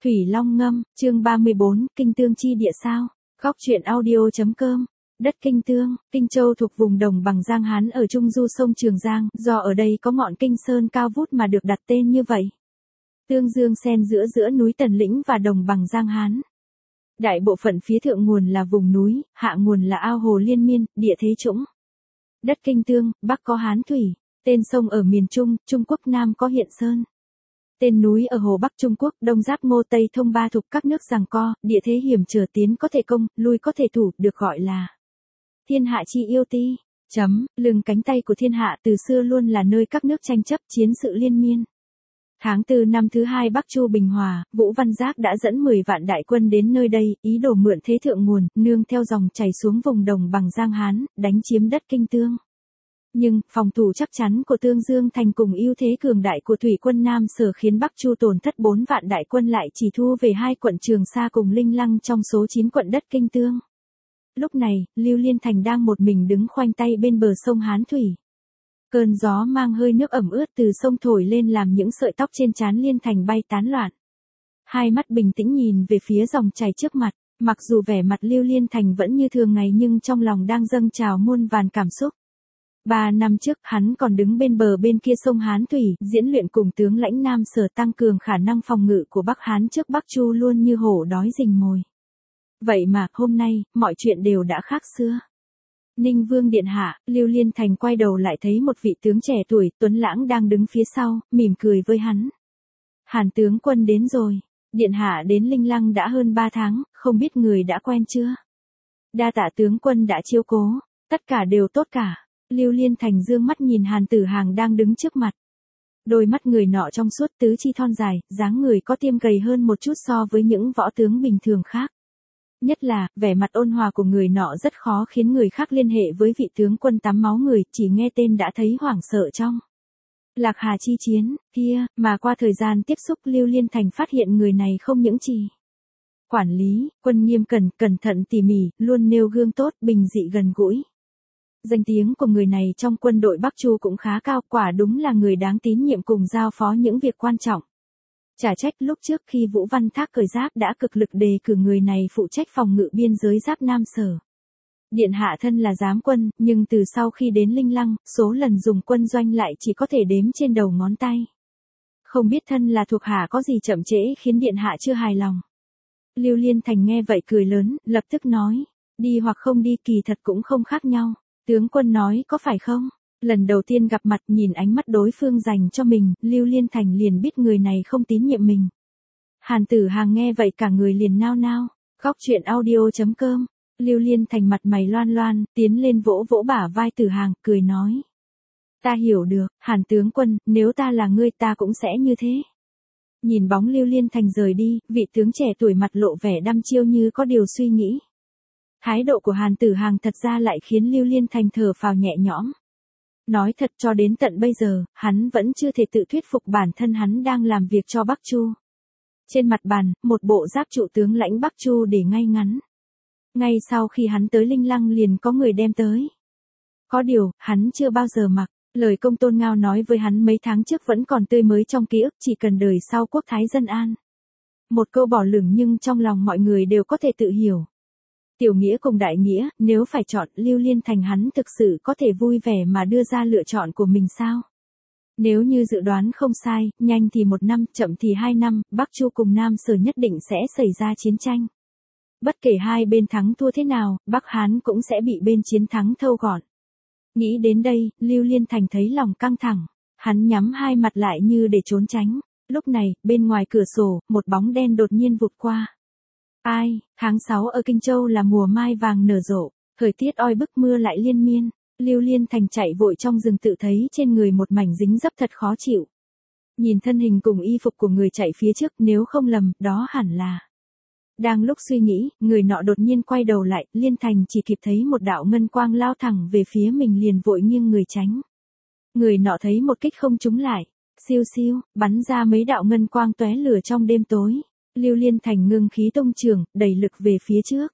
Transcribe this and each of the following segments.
Thủy Long Ngâm, chương 34, Kinh Tương chi địa sao? Góc truyện audio.com. Đất Kinh Tương, Kinh Châu thuộc vùng đồng bằng Giang Hán ở trung du sông Trường Giang, do ở đây có ngọn Kinh Sơn cao vút mà được đặt tên như vậy. Tương dương xen giữa núi Tần Lĩnh và đồng bằng Giang Hán. Đại bộ phận phía thượng nguồn là vùng núi, hạ nguồn là ao hồ liên miên, địa thế trũng. Đất Kinh Tương, Bắc có Hán Thủy, tên sông ở miền Trung, Trung Quốc, Nam có Hiện Sơn. Tên núi ở Hồ Bắc Trung Quốc, Đông giáp Ngô Tây thông ba thục các nước giằng co, địa thế hiểm trở, tiến có thể công, lui có thể thủ, được gọi là thiên hạ chi yêu ti. Lưng cánh tay của thiên hạ từ xưa luôn là nơi các nước tranh chấp, chiến sự liên miên. Tháng 4 năm thứ 2 Bắc Chu bình hòa, Vũ Văn Giác đã dẫn 10 vạn đại quân đến nơi đây, ý đồ mượn thế thượng nguồn, nương theo dòng chảy xuống vùng đồng bằng Giang Hán, đánh chiếm đất Kinh Tương. Nhưng, phòng thủ chắc chắn của Tương Dương Thành cùng ưu thế cường đại của thủy quân Nam Sở khiến Bắc Chu tổn thất 4 vạn đại quân lại chỉ thu về 2 quận Trường Sa cùng Linh Lăng trong số 9 quận đất Kinh Tương. Lúc này, Lưu Liên Thành đang một mình đứng khoanh tay bên bờ sông Hán Thủy. Cơn gió mang hơi nước ẩm ướt từ sông thổi lên làm những sợi tóc trên trán Liên Thành bay tán loạn. Hai mắt bình tĩnh nhìn về phía dòng chảy trước mặt, mặc dù vẻ mặt Lưu Liên Thành vẫn như thường ngày nhưng trong lòng đang dâng trào muôn vàn cảm xúc. 3 năm trước, hắn còn đứng bên bờ bên kia sông Hán Thủy, diễn luyện cùng tướng lãnh Nam Sở tăng cường khả năng phòng ngự của Bắc Hán trước Bắc Chu luôn như hổ đói rình mồi. Vậy mà, hôm nay, mọi chuyện đều đã khác xưa. Ninh Vương điện hạ, Lưu Liên Thành quay đầu lại thấy một vị tướng trẻ tuổi, tuấn lãng đang đứng phía sau, mỉm cười với hắn. Hàn tướng quân đến rồi. Điện hạ đến Linh Lăng đã hơn 3 tháng, không biết người đã quen chưa? Đa tạ tướng quân đã chiếu cố, tất cả đều tốt cả. Lưu Liên Thành dương mắt nhìn Hàn Tử Hàng đang đứng trước mặt. Đôi mắt người nọ trong suốt, tứ chi thon dài, dáng người có tiêm gầy hơn một chút so với những võ tướng bình thường khác. Nhất là, vẻ mặt ôn hòa của người nọ rất khó khiến người khác liên hệ với vị tướng quân tắm máu người, chỉ nghe tên đã thấy hoảng sợ trong. Lạc Hà chi chiến, kia, mà qua thời gian tiếp xúc Lưu Liên Thành phát hiện người này không những chỉ quản lý, quân nghiêm cẩn thận tỉ mỉ, luôn nêu gương tốt, bình dị gần gũi. Danh tiếng của người này trong quân đội Bắc Chu cũng khá cao, quả đúng là người đáng tín nhiệm cùng giao phó những việc quan trọng. Chả trách lúc trước khi Vũ Văn Thác cởi giáp đã cực lực đề cử người này phụ trách phòng ngự biên giới giáp Nam Sở. Điện hạ thân là giám quân, nhưng từ sau khi đến Linh Lăng, số lần dùng quân doanh lại chỉ có thể đếm trên đầu ngón tay. Không biết thân là thuộc hạ có gì chậm trễ khiến điện hạ chưa hài lòng. Lưu Liên Thành nghe vậy cười lớn, lập tức nói, đi hoặc không đi kỳ thật cũng không khác nhau. Tướng quân nói có phải không? Lần đầu tiên gặp mặt nhìn ánh mắt đối phương dành cho mình, Lưu Liên Thành liền biết người này không tín nhiệm mình. Hàn Tử Hàng nghe vậy cả người liền nao nao. Góc truyện audio.com. Lưu Liên Thành mặt mày loan loan, tiến lên vỗ vỗ bả vai Tử Hàng, cười nói. Ta hiểu được, Hàn tướng quân, nếu ta là ngươi ta cũng sẽ như thế. Nhìn bóng Lưu Liên Thành rời đi, vị tướng trẻ tuổi mặt lộ vẻ đăm chiêu như có điều suy nghĩ. Thái độ của Hàn Tử Hàng thật ra lại khiến Lưu Liên Thành thở phào nhẹ nhõm. Nói thật cho đến tận bây giờ, hắn vẫn chưa thể tự thuyết phục bản thân hắn đang làm việc cho Bắc Chu. Trên mặt bàn, một bộ giáp trụ tướng lãnh Bắc Chu để ngay ngắn. Ngay sau khi hắn tới Linh Lăng liền có người đem tới. Có điều, hắn chưa bao giờ mặc. Lời Công Tôn Ngao nói với hắn mấy tháng trước vẫn còn tươi mới trong ký ức, chỉ cần đời sau quốc thái dân an. Một câu bỏ lửng nhưng trong lòng mọi người đều có thể tự hiểu. Tiểu nghĩa cùng đại nghĩa, nếu phải chọn, Lưu Liên Thành hắn thực sự có thể vui vẻ mà đưa ra lựa chọn của mình sao? Nếu như dự đoán không sai, nhanh thì 1 năm, chậm thì 2 năm, Bắc Chu cùng Nam Sở nhất định sẽ xảy ra chiến tranh. Bất kể hai bên thắng thua thế nào, Bắc Hán cũng sẽ bị bên chiến thắng thâu gọn. Nghĩ đến đây, Lưu Liên Thành thấy lòng căng thẳng. Hắn nhắm hai mặt lại như để trốn tránh. Lúc này, bên ngoài cửa sổ, một bóng đen đột nhiên vụt qua. Ai, tháng 6 ở Kinh Châu là mùa mai vàng nở rộ, thời tiết oi bức mưa lại liên miên. Lưu Liên Thành chạy vội trong rừng tự thấy trên người một mảnh dính dấp thật khó chịu. Nhìn thân hình cùng y phục của người chạy phía trước, nếu không lầm, đó hẳn là. Đang lúc suy nghĩ, người nọ đột nhiên quay đầu lại, Liên Thành chỉ kịp thấy một đạo ngân quang lao thẳng về phía mình liền vội nghiêng người tránh. Người nọ thấy một kích không trúng lại, siêu siêu, bắn ra mấy đạo ngân quang tóe lửa trong đêm tối. Lưu Liên Thành ngưng khí tông trường, đẩy lực về phía trước.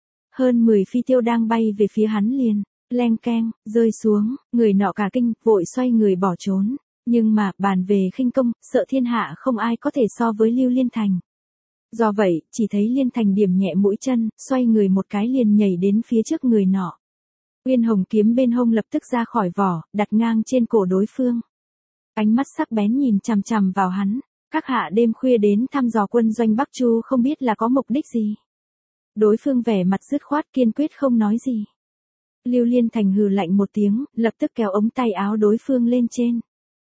Hơn 10 phi tiêu đang bay về phía hắn liền, leng keng, rơi xuống, người nọ cả kinh, vội xoay người bỏ trốn. Nhưng mà, bàn về khinh công, sợ thiên hạ không ai có thể so với Lưu Liên Thành. Do vậy, chỉ thấy Liên Thành điểm nhẹ mũi chân, xoay người một cái liền nhảy đến phía trước người nọ. Uyên hồng kiếm bên hông lập tức ra khỏi vỏ, đặt ngang trên cổ đối phương. Ánh mắt sắc bén nhìn chằm chằm vào hắn. Các hạ đêm khuya đến thăm dò quân doanh Bắc Chu không biết là có mục đích gì. Đối phương vẻ mặt dứt khoát kiên quyết không nói gì. Lưu Liên Thành hừ lạnh một tiếng, lập tức kéo ống tay áo đối phương lên trên.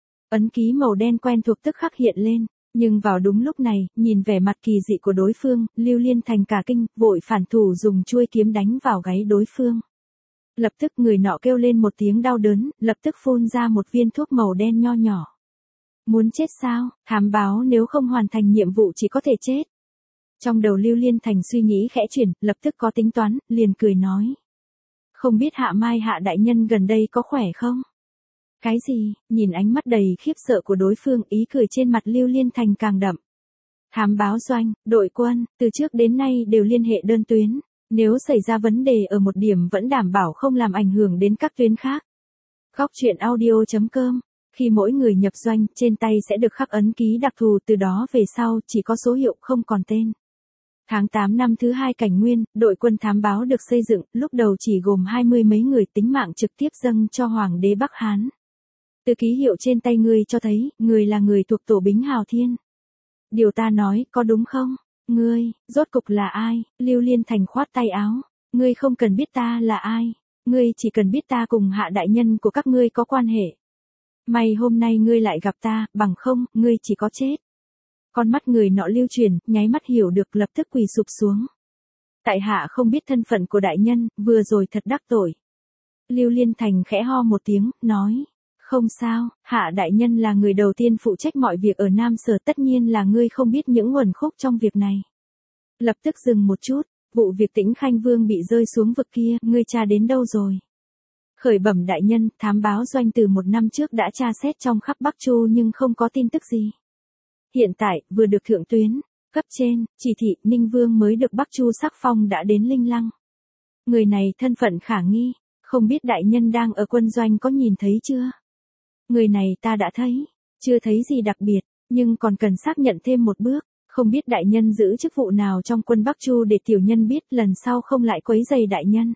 Ấn ký màu đen quen thuộc tức khắc hiện lên, nhưng vào đúng lúc này, nhìn vẻ mặt kỳ dị của đối phương, Lưu Liên Thành cả kinh, vội phản thủ dùng chuôi kiếm đánh vào gáy đối phương. Lập tức người nọ kêu lên một tiếng đau đớn, lập tức phun ra một viên thuốc màu đen nho nhỏ. Muốn chết sao, thám báo nếu không hoàn thành nhiệm vụ chỉ có thể chết. Trong đầu Lưu Liên Thành suy nghĩ khẽ chuyển, lập tức có tính toán, liền cười nói. Không biết Hạ Mai Hạ đại nhân gần đây có khỏe không? Cái gì, nhìn ánh mắt đầy khiếp sợ của đối phương, ý cười trên mặt Lưu Liên Thành càng đậm. Thám báo doanh, đội quân, từ trước đến nay đều liên hệ đơn tuyến, nếu xảy ra vấn đề ở một điểm vẫn đảm bảo không làm ảnh hưởng đến các tuyến khác. Góc truyện audio.com. Khi mỗi người nhập doanh, trên tay sẽ được khắc ấn ký đặc thù, từ đó về sau chỉ có số hiệu không còn tên. Tháng 8 năm thứ 2 Cảnh Nguyên, đội quân thám báo được xây dựng, lúc đầu chỉ gồm 20 mấy người, tính mạng trực tiếp dâng cho Hoàng đế Bắc Hán. Từ ký hiệu trên tay ngươi cho thấy, người là người thuộc tổ Bính Hào Thiên. Điều ta nói, có đúng không? Ngươi, rốt cục là ai? Lưu Liên Thành khoát tay áo. Ngươi không cần biết ta là ai. Ngươi chỉ cần biết ta cùng Hạ đại nhân của các ngươi có quan hệ. May hôm nay ngươi lại gặp ta, bằng không, ngươi chỉ có chết. Con mắt người nọ lưu chuyển, nháy mắt hiểu được, lập tức quỳ sụp xuống. Tại hạ không biết thân phận của đại nhân, vừa rồi thật đắc tội. Lưu Liên Thành khẽ ho một tiếng, nói. Không sao, Hạ đại nhân là người đầu tiên phụ trách mọi việc ở Nam Sở, tất nhiên là ngươi không biết những nguồn khúc trong việc này. Lập tức dừng một chút, vụ việc Tĩnh Khanh Vương bị rơi xuống vực kia, ngươi tra đến đâu rồi? Khởi bẩm đại nhân, thám báo doanh từ 1 năm trước đã tra xét trong khắp Bắc Chu nhưng không có tin tức gì. Hiện tại, vừa được thượng tuyến, cấp trên, chỉ thị, Ninh Vương mới được Bắc Chu sắc phong đã đến Linh Lăng. Người này thân phận khả nghi, không biết đại nhân đang ở quân doanh có nhìn thấy chưa? Người này ta đã thấy, chưa thấy gì đặc biệt, nhưng còn cần xác nhận thêm một bước, không biết đại nhân giữ chức vụ nào trong quân Bắc Chu để tiểu nhân biết lần sau không lại quấy rầy đại nhân.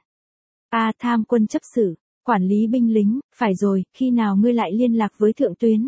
Tham quân chấp sử, quản lý binh lính, phải rồi, khi nào ngươi lại liên lạc với thượng tuyến?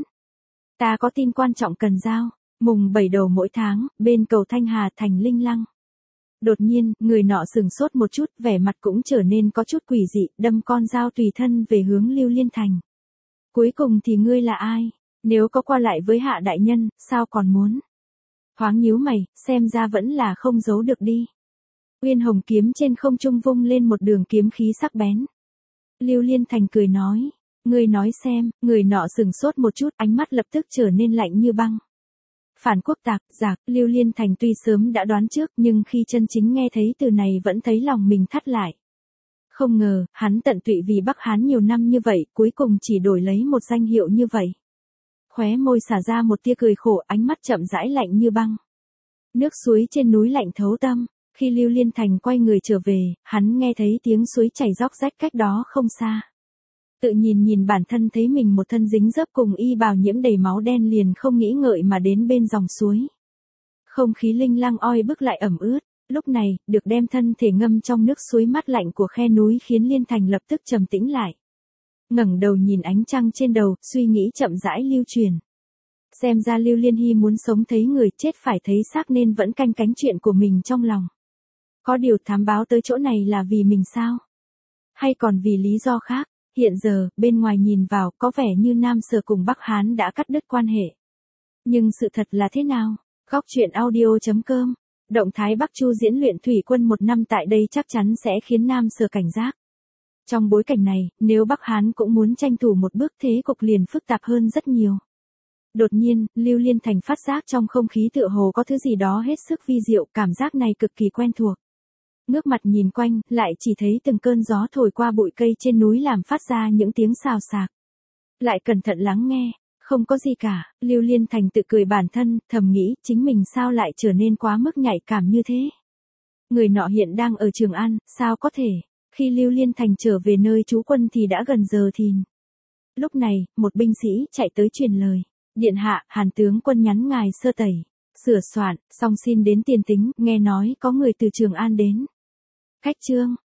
Ta có tin quan trọng cần giao, mùng 7 đầu mỗi tháng, bên cầu Thanh Hà thành Linh Lăng. Đột nhiên, người nọ sừng sốt một chút, vẻ mặt cũng trở nên có chút quỷ dị, đâm con dao tùy thân về hướng Lưu Liên Thành. Cuối cùng thì ngươi là ai? Nếu có qua lại với Hạ đại nhân, sao còn muốn? Thoáng nhíu mày, xem ra vẫn là không giấu được đi. Uyên hồng kiếm trên không trung vung lên một đường kiếm khí sắc bén. Lưu Liên Thành cười nói, ngươi nói xem, người nọ sừng sốt một chút, ánh mắt lập tức trở nên lạnh như băng. Phản quốc tạc, giặc, Lưu Liên Thành tuy sớm đã đoán trước nhưng khi chân chính nghe thấy từ này vẫn thấy lòng mình thắt lại. Không ngờ, hắn tận tụy vì Bắc Hán nhiều năm như vậy, cuối cùng chỉ đổi lấy một danh hiệu như vậy. Khóe môi xả ra một tia cười khổ, ánh mắt chậm rãi lạnh như băng. Nước suối trên núi lạnh thấu tâm, khi Lưu Liên Thành quay người trở về, hắn nghe thấy tiếng suối chảy róc rách cách đó không xa. Tự nhìn bản thân thấy mình một thân dính dấp cùng y bào nhiễm đầy máu đen liền không nghĩ ngợi mà đến bên dòng suối. Không khí Linh Lăng oi bức lại ẩm ướt, lúc này, được đem thân thể ngâm trong nước suối mát lạnh của khe núi khiến Liên Thành lập tức trầm tĩnh lại. Ngẩng đầu nhìn ánh trăng trên đầu, suy nghĩ chậm rãi lưu truyền. Xem ra Lưu Liên Hy muốn sống thấy người, chết phải thấy xác nên vẫn canh cánh chuyện của mình trong lòng. Có điều thám báo tới chỗ này là vì mình sao? Hay còn vì lý do khác? Hiện giờ, bên ngoài nhìn vào, có vẻ như Nam Sở cùng Bắc Hán đã cắt đứt quan hệ. Nhưng sự thật là thế nào? Góc truyện audio.com. Động thái Bắc Chu diễn luyện thủy quân 1 năm tại đây chắc chắn sẽ khiến Nam Sở cảnh giác. Trong bối cảnh này, nếu Bắc Hán cũng muốn tranh thủ một bước thế cục liền phức tạp hơn rất nhiều. Đột nhiên, Lưu Liên Thành phát giác trong không khí tựa hồ có thứ gì đó hết sức vi diệu, cảm giác này cực kỳ quen thuộc. Ngước mặt nhìn quanh, lại chỉ thấy từng cơn gió thổi qua bụi cây trên núi làm phát ra những tiếng xào xạc. Lại cẩn thận lắng nghe, không có gì cả, Lưu Liên Thành tự cười bản thân, thầm nghĩ, chính mình sao lại trở nên quá mức nhạy cảm như thế. Người nọ hiện đang ở Trường An, sao có thể, khi Lưu Liên Thành trở về nơi trú quân thì đã gần giờ thìn. Lúc này, một binh sĩ chạy tới truyền lời, điện hạ, Hàn tướng quân nhắn ngài sơ tẩy. Sửa soạn, xong xin đến tiền tính, nghe nói có người từ Trường An đến. Khách Trương,